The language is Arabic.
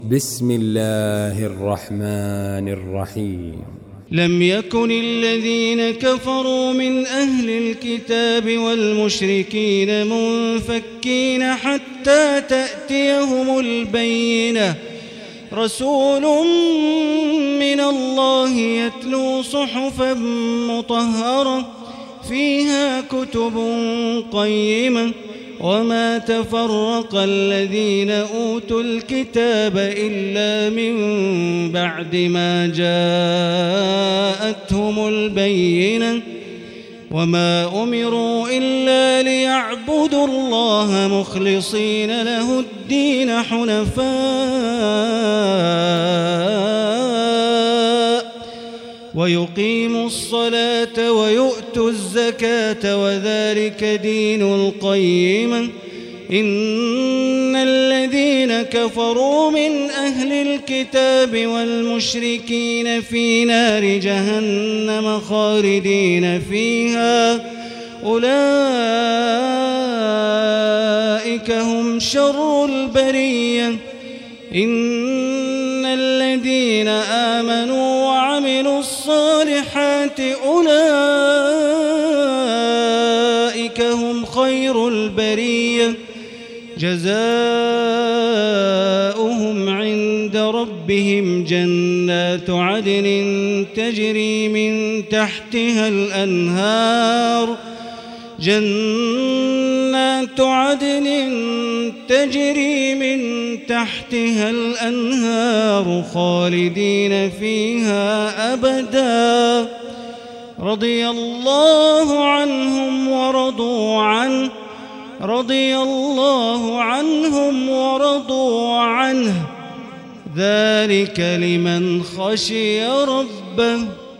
بسم الله الرحمن الرحيم. لم يكن الذين كفروا من أهل الكتاب والمشركين منفكين حتى تأتيهم البينة، رسول من الله يتلو صحفا مطهرة فيها كتب قيمة، وما تفرق الذين أوتوا الكتاب إلا من بعد ما جاءتهم البينة، وما أمروا إلا ليعبدوا الله مخلصين له الدين حنفاء ويقيموا الصلاة ويؤتوا الزكاة وذلك دين القيمة. إن الذين كفروا من أهل الكتاب والمشركين في نار جهنم خالدين فيها، أولئك هم شر البرية. إن الذين آمنوا وعملوا الصالحات أولئك هم خير البرية، جزاؤهم عند ربهم جنات عدن تجري من تحتها الأنهار خالدين فيها أبدا، رضي الله عنهم ورضوا عنه، ذلك لمن خشي ربه.